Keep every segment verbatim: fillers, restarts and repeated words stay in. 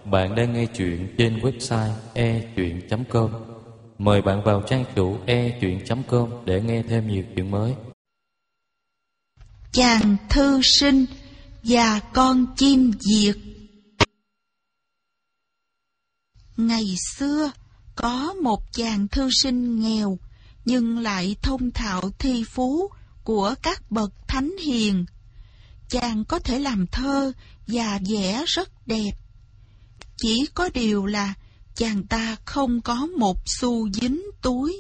Bạn đang nghe chuyện trên website e chuyện chấm com. Mời bạn vào trang chủ e chuyện chấm com để nghe thêm nhiều chuyện mới. Chàng thư sinh và con chim diệt. Ngày xưa, có một chàng thư sinh nghèo, nhưng lại thông thạo thi phú của các bậc thánh hiền. Chàng có thể làm thơ và vẽ rất đẹp. Chỉ có điều là chàng ta không có một xu dính túi.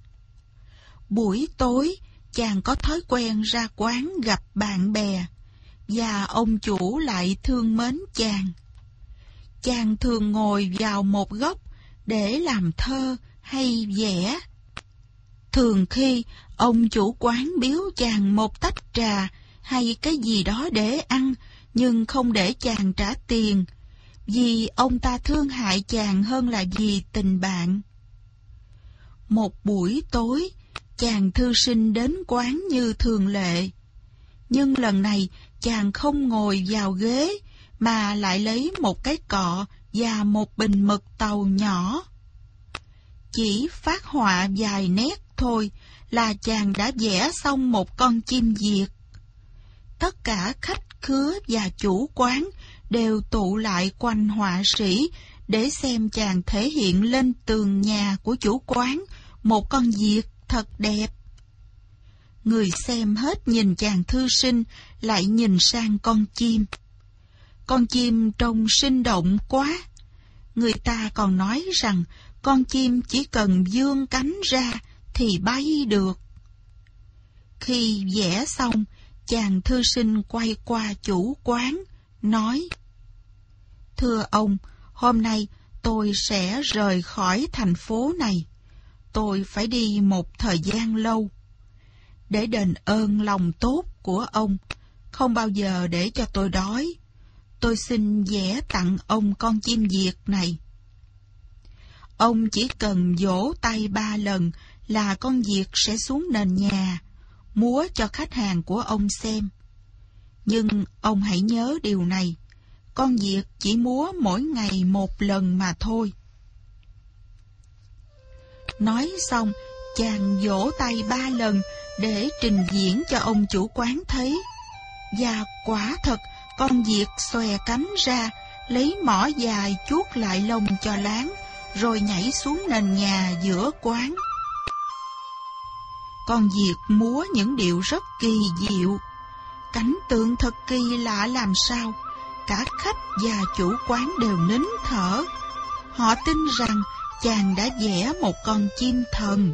Buổi tối, chàng có thói quen ra quán gặp bạn bè, và ông chủ lại thương mến chàng. Chàng thường ngồi vào một góc để làm thơ hay vẽ. Thường khi ông chủ quán biếu chàng một tách trà hay cái gì đó để ăn, nhưng không để chàng trả tiền, vì ông ta thương hại chàng hơn là vì tình bạn. Một buổi tối, chàng thư sinh đến quán như thường lệ. Nhưng lần này chàng không ngồi vào ghế, mà lại lấy một cái cọ và một bình mực tàu nhỏ. Chỉ phát họa vài nét thôi là chàng đã vẽ xong một con chim diệt. Tất cả khách khứa và chủ quán đều tụ lại quanh họa sĩ để xem chàng thể hiện lên tường nhà của chủ quán một con diệt thật đẹp. Người xem hết nhìn chàng thư sinh, lại nhìn sang con chim. Con chim trông sinh động quá. Người ta còn nói rằng con chim chỉ cần vươn cánh ra thì bay được. Khi vẽ xong, chàng thư sinh quay qua chủ quán, nói: "Thưa ông, hôm nay tôi sẽ rời khỏi thành phố này. Tôi phải đi một thời gian lâu. Để đền ơn lòng tốt của ông, không bao giờ để cho tôi đói, tôi xin vẽ tặng ông con chim diệt này. Ông chỉ cần vỗ tay ba lần là con diệt sẽ xuống nền nhà, múa cho khách hàng của ông xem. Nhưng ông hãy nhớ điều này, con diệt chỉ múa mỗi ngày một lần mà thôi." Nói xong, chàng vỗ tay ba lần để trình diễn cho ông chủ quán thấy. Và quả thật, con diệt xòe cánh ra, lấy mỏ dài chuốt lại lông cho láng, rồi nhảy xuống nền nhà giữa quán. Con diệt múa những điệu rất kỳ diệu. Cảnh tượng thật kỳ lạ làm sao. Cả khách và chủ quán đều nín thở. Họ tin rằng chàng đã vẽ một con chim thần.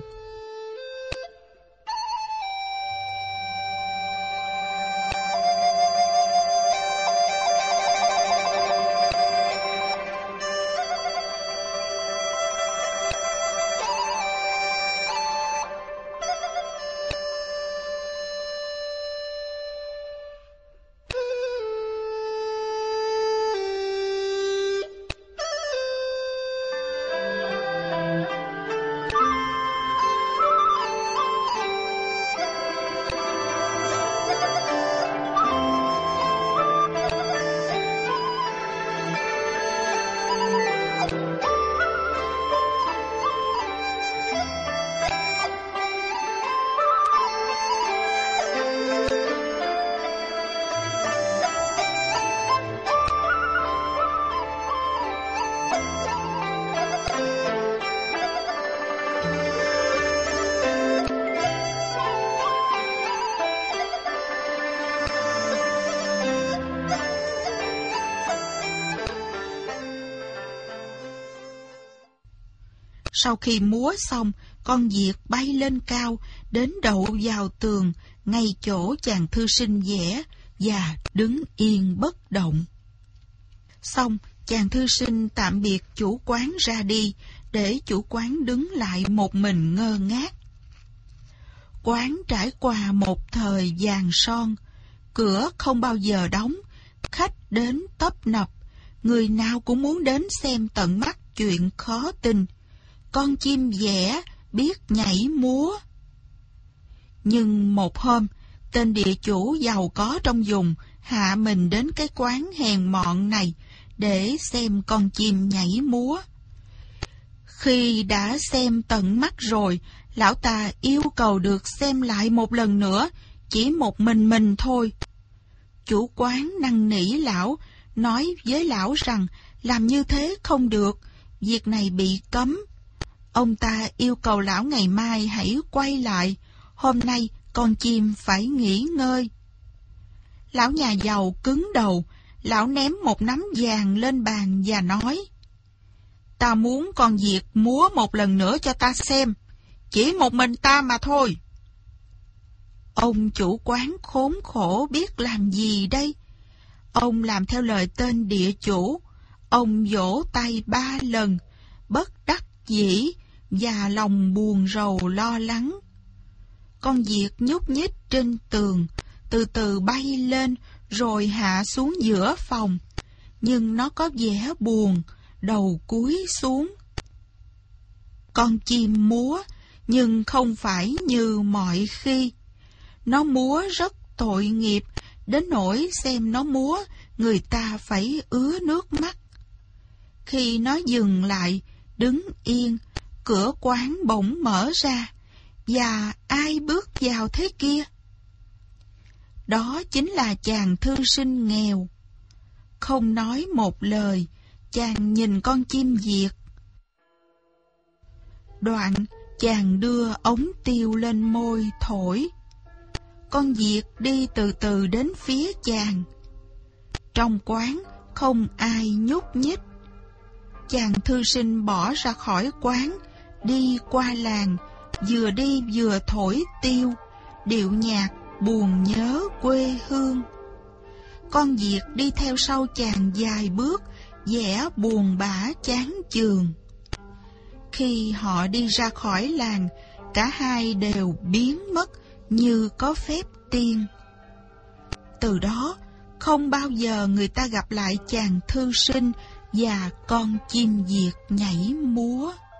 Sau khi múa xong, con diệt bay lên cao, đến đậu vào tường, ngay chỗ chàng thư sinh vẽ, và đứng yên bất động. Xong, chàng thư sinh tạm biệt chủ quán ra đi, để chủ quán đứng lại một mình ngơ ngác. Quán trải qua một thời vàng son, cửa không bao giờ đóng, khách đến tấp nập, người nào cũng muốn đến xem tận mắt chuyện khó tin. Con chim vẽ biết nhảy múa. Nhưng một hôm, tên địa chủ giàu có trong vùng hạ mình đến cái quán hèn mọn này để xem con chim nhảy múa. Khi đã xem tận mắt rồi, lão ta yêu cầu được xem lại một lần nữa, chỉ một mình mình thôi. Chủ quán năn nỉ lão, nói với lão rằng làm như thế không được, việc này bị cấm. Ông ta yêu cầu lão ngày mai hãy quay lại, hôm nay con chim phải nghỉ ngơi. Lão nhà giàu cứng đầu, lão ném một nắm vàng lên bàn và nói: Ta muốn con Diệt múa một lần nữa cho ta xem, chỉ một mình ta mà thôi. Ông chủ quán khốn khổ biết làm gì đây? Ông làm theo lời tên địa chủ, ông vỗ tay ba lần, bất đắc dĩ và lòng buồn rầu lo lắng. Con Diệt nhúc nhích trên tường, từ từ bay lên rồi hạ xuống giữa phòng, nhưng nó có vẻ buồn, đầu cúi xuống. Con chim múa, nhưng không phải như mọi khi. Nó múa rất tội nghiệp, đến nỗi xem nó múa, người ta phải ứa nước mắt. Khi nó dừng lại, đứng yên, cửa quán bỗng mở ra, và ai bước vào thế kia? Đó chính là chàng thư sinh nghèo. Không nói một lời, chàng nhìn con chim Diệt. Đoạn, chàng đưa ống tiêu lên môi thổi. Con Diệt đi từ từ đến phía chàng. Trong quán không ai nhúc nhích. Chàng thư sinh bỏ ra khỏi quán, đi qua làng, vừa đi vừa thổi tiêu, điệu nhạc buồn nhớ quê hương. Con Diệt đi theo sau chàng vài bước, vẻ buồn bã chán chường. Khi họ đi ra khỏi làng, cả hai đều biến mất như có phép tiên. Từ đó, không bao giờ người ta gặp lại chàng thư sinh và con chim Diệt nhảy múa.